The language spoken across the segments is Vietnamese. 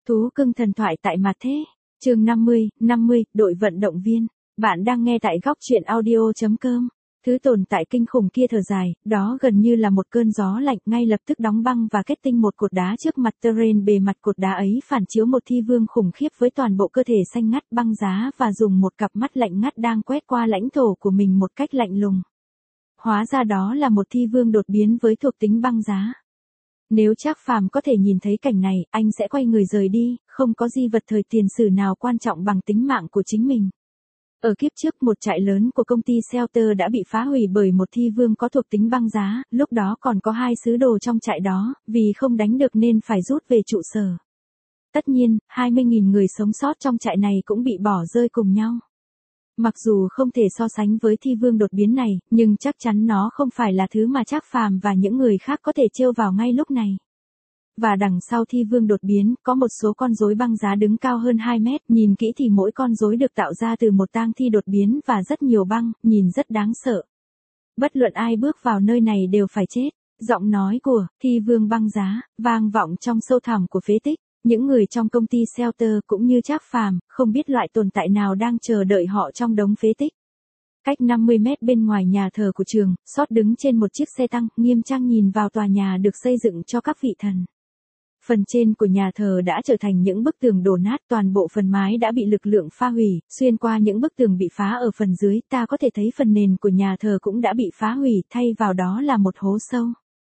Thú cưng thần thoại tại mặt thế. Chương 50, đội vận động viên. Bạn đang nghe tại góc truyện audio.com. Thứ tồn tại kinh khủng kia thở dài, đó gần như là một cơn gió lạnh, ngay lập tức đóng băng và kết tinh một cột đá trước mặt terrain. Bề mặt cột đá ấy phản chiếu một thi vương khủng khiếp với toàn bộ cơ thể xanh ngắt băng giá và dùng một cặp mắt lạnh ngắt đang quét qua lãnh thổ của mình một cách lạnh lùng. Hóa ra đó là một thi vương đột biến với thuộc tính băng giá. Nếu Trác Phàm có thể nhìn thấy cảnh này, anh sẽ quay người rời đi, không có di vật thời tiền sử nào quan trọng bằng tính mạng của chính mình. Ở kiếp trước, một trại lớn của công ty Shelter đã bị phá hủy bởi một thi vương có thuộc tính băng giá, lúc đó còn có 2 sứ đồ trong trại đó, vì không đánh được nên phải rút về trụ sở. Tất nhiên, 20.000 người sống sót trong trại này cũng bị bỏ rơi cùng nhau. Mặc dù không thể so sánh với thi vương đột biến này, nhưng chắc chắn nó không phải là thứ mà Trác Phàm và những người khác có thể trêu vào ngay lúc này. Và đằng sau thi vương đột biến, có một số con rối băng giá đứng cao hơn 2 mét, nhìn kỹ thì mỗi con rối được tạo ra từ một tang thi đột biến và rất nhiều băng, nhìn rất đáng sợ. Bất luận ai bước vào nơi này đều phải chết. Giọng nói của thi vương băng giá vang vọng trong sâu thẳm của phế tích. Những người trong công ty Shelter cũng như Trác Phàm không biết loại tồn tại nào đang chờ đợi họ trong đống phế tích. Cách 50 mét bên ngoài nhà thờ của trường, Sót đứng trên một chiếc xe tăng, nghiêm trang nhìn vào tòa nhà được xây dựng cho các vị thần. Phần trên của nhà thờ đã trở thành những bức tường đổ nát, toàn bộ phần mái đã bị lực lượng phá hủy, xuyên qua những bức tường bị phá ở phần dưới, ta có thể thấy phần nền của nhà thờ cũng đã bị phá hủy, thay vào đó là một hố sâu.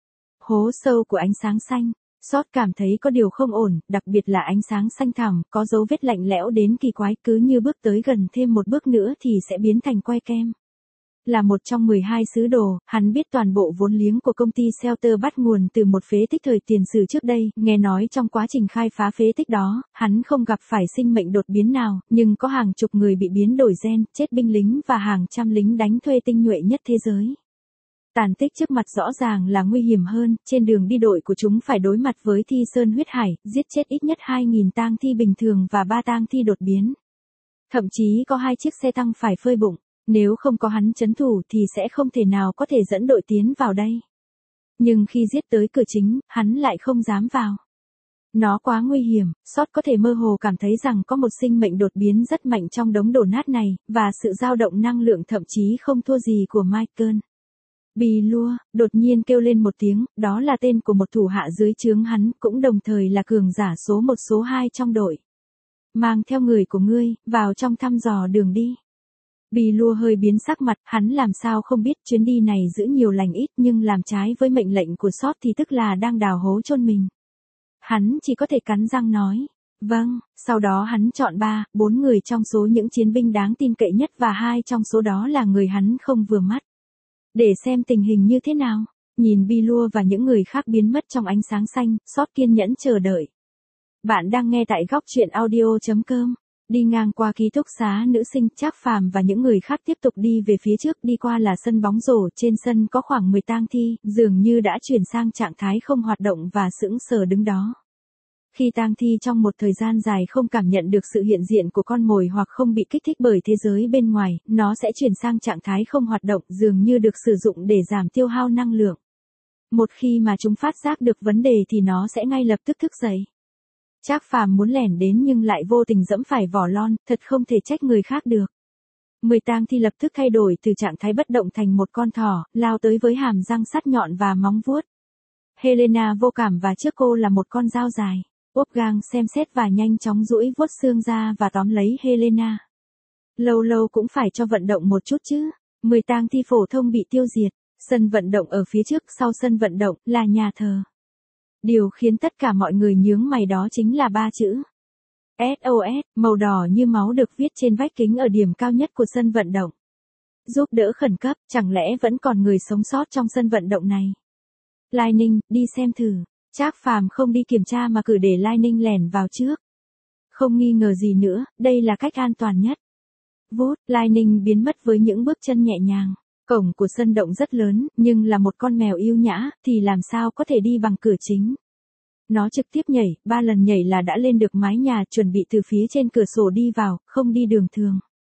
Hố sâu của ánh sáng xanh. Sót cảm thấy có điều không ổn, đặc biệt là ánh sáng xanh thẳm, có dấu vết lạnh lẽo đến kỳ quái, cứ như bước tới gần thêm một bước nữa thì sẽ biến thành que kem. Là một trong 12 sứ đồ, hắn biết toàn bộ vốn liếng của công ty Shelter bắt nguồn từ một phế tích thời tiền sử trước đây, nghe nói trong quá trình khai phá phế tích đó, hắn không gặp phải sinh mệnh đột biến nào, nhưng có hàng chục người bị biến đổi gen, chết binh lính và hàng trăm lính đánh thuê tinh nhuệ nhất thế giới. Tàn tích trước mặt rõ ràng là nguy hiểm hơn, trên đường đi đội của chúng phải đối mặt với thi sơn huyết hải, giết chết ít nhất 2.000 tang thi bình thường và 3 tang thi đột biến. Thậm chí có 2 chiếc xe tăng phải phơi bụng, nếu không có hắn trấn thủ thì sẽ không thể nào có thể dẫn đội tiến vào đây. Nhưng khi giết tới cửa chính, hắn lại không dám vào. Nó quá nguy hiểm, Sót có thể mơ hồ cảm thấy rằng có một sinh mệnh đột biến rất mạnh trong đống đổ nát này, và sự dao động năng lượng thậm chí không thua gì của Michael. Bì Lua, đột nhiên kêu lên một tiếng, đó là tên của một thủ hạ dưới trướng hắn, cũng đồng thời là cường giả số 1 số 2 trong đội. Mang theo người của ngươi, vào trong thăm dò đường đi. Bì Lua hơi biến sắc mặt, hắn làm sao không biết chuyến đi này giữ nhiều lành ít nhưng làm trái với mệnh lệnh của Sót thì tức là đang đào hố chôn mình. Hắn chỉ có thể cắn răng nói, vâng, sau đó hắn chọn 4 người trong số những chiến binh đáng tin cậy nhất và 2 trong số đó là người hắn không vừa mắt. Để xem tình hình như thế nào, nhìn Bì Lua và những người khác biến mất trong ánh sáng xanh, Sót kiên nhẫn chờ đợi. Bạn đang nghe tại góc truyện audio.com. Đi ngang qua ký túc xá nữ sinh, Trác Phàm và những người khác tiếp tục đi về phía trước, đi qua là sân bóng rổ, trên sân có khoảng 10 tang thi, dường như đã chuyển sang trạng thái không hoạt động và sững sờ đứng đó. Khi tang thi trong một thời gian dài không cảm nhận được sự hiện diện của con mồi hoặc không bị kích thích bởi thế giới bên ngoài, nó sẽ chuyển sang trạng thái không hoạt động, dường như được sử dụng để giảm tiêu hao năng lượng. Một khi mà chúng phát giác được vấn đề thì nó sẽ ngay lập tức thức dậy. Trác Phàm muốn lẻn đến nhưng lại vô tình dẫm phải vỏ lon, thật không thể trách người khác được. 10 tang thi lập tức thay đổi từ trạng thái bất động thành một con thỏ, lao tới với hàm răng sắc nhọn và móng vuốt. Helena vô cảm và trước cô là một con dao dài. Wolfgang xem xét và nhanh chóng duỗi vuốt xương ra và tóm lấy Helena. Lâu lâu cũng phải cho vận động một chút chứ. 10 tang thi phổ thông bị tiêu diệt. Sân vận động ở phía trước, sau sân vận động là nhà thờ. Điều khiến tất cả mọi người nhướng mày đó chính là 3 chữ SOS, màu đỏ như máu được viết trên vách kính ở điểm cao nhất của sân vận động. Giúp đỡ khẩn cấp, chẳng lẽ vẫn còn người sống sót trong sân vận động này? Lightning, đi xem thử. Trác Phàm không đi kiểm tra mà cử để Lightning lẻn vào trước. Không nghi ngờ gì nữa, đây là cách an toàn nhất. Vút, Lightning biến mất với những bước chân nhẹ nhàng. Cổng của sân động rất lớn, nhưng là một con mèo yêu nhã, thì làm sao có thể đi bằng cửa chính. Nó trực tiếp nhảy, 3 lần nhảy là đã lên được mái nhà, chuẩn bị từ phía trên cửa sổ đi vào, không đi đường thường.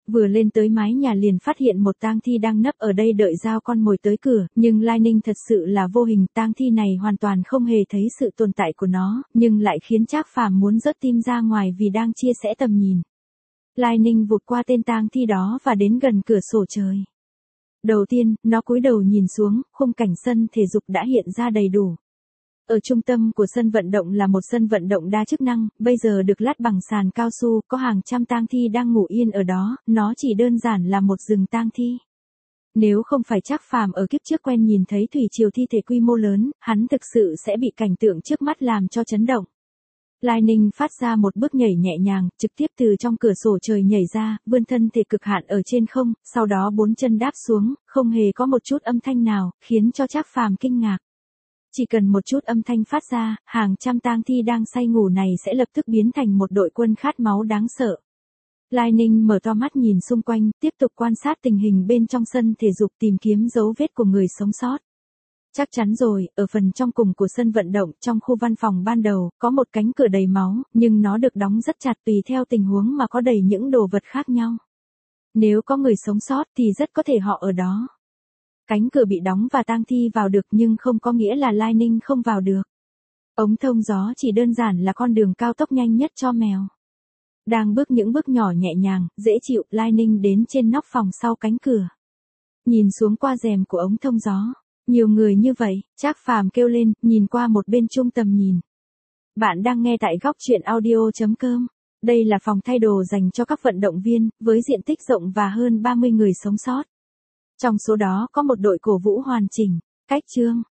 Vừa lên tới mái nhà liền phát hiện một tang thi đang nấp ở đây đợi giao con mồi tới cửa, nhưng Lai Ninh thật sự là vô hình, tang thi này hoàn toàn không hề thấy sự tồn tại của nó, nhưng lại khiến Trác Phàm muốn rớt tim ra ngoài vì đang chia sẻ tầm nhìn. Lai Ninh vụt qua tên tang thi đó và đến gần cửa sổ trời. Đầu tiên, nó cúi đầu nhìn xuống, khung cảnh sân thể dục đã hiện ra đầy đủ. Ở trung tâm của sân vận động là một sân vận động đa chức năng, bây giờ được lát bằng sàn cao su, có hàng trăm tang thi đang ngủ yên ở đó, nó chỉ đơn giản là một rừng tang thi. Nếu không phải Trác Phàm ở kiếp trước quen nhìn thấy thủy triều thi thể quy mô lớn, hắn thực sự sẽ bị cảnh tượng trước mắt làm cho chấn động. Lai Ninh phát ra một bước nhảy nhẹ nhàng, trực tiếp từ trong cửa sổ trời nhảy ra, vươn thân thể cực hạn ở trên không, sau đó 4 chân đáp xuống, không hề có một chút âm thanh nào, khiến cho Trác Phàm kinh ngạc. Chỉ cần một chút âm thanh phát ra, hàng trăm tang thi đang say ngủ này sẽ lập tức biến thành một đội quân khát máu đáng sợ. Lai Ninh mở to mắt nhìn xung quanh, tiếp tục quan sát tình hình bên trong sân thể dục tìm kiếm dấu vết của người sống sót. Chắc chắn rồi, ở phần trong cùng của sân vận động, trong khu văn phòng ban đầu, có một cánh cửa đầy máu, nhưng nó được đóng rất chặt tùy theo tình huống mà có đầy những đồ vật khác nhau. Nếu có người sống sót thì rất có thể họ ở đó. Cánh cửa bị đóng và tang thi vào được nhưng không có nghĩa là Lai Ninh không vào được. Ống thông gió chỉ đơn giản là con đường cao tốc nhanh nhất cho mèo. Đang bước những bước nhỏ nhẹ nhàng, dễ chịu, Lai Ninh đến trên nóc phòng sau cánh cửa. Nhìn xuống qua rèm của ống thông gió. Nhiều người như vậy, Trác Phàm kêu lên, nhìn qua một bên trung tầm nhìn. Bạn đang nghe tại góc truyện audio.com. Đây là phòng thay đồ dành cho các vận động viên, với diện tích rộng và hơn 30 người sống sót. Trong số đó có một đội cổ vũ hoàn chỉnh. Cách chương.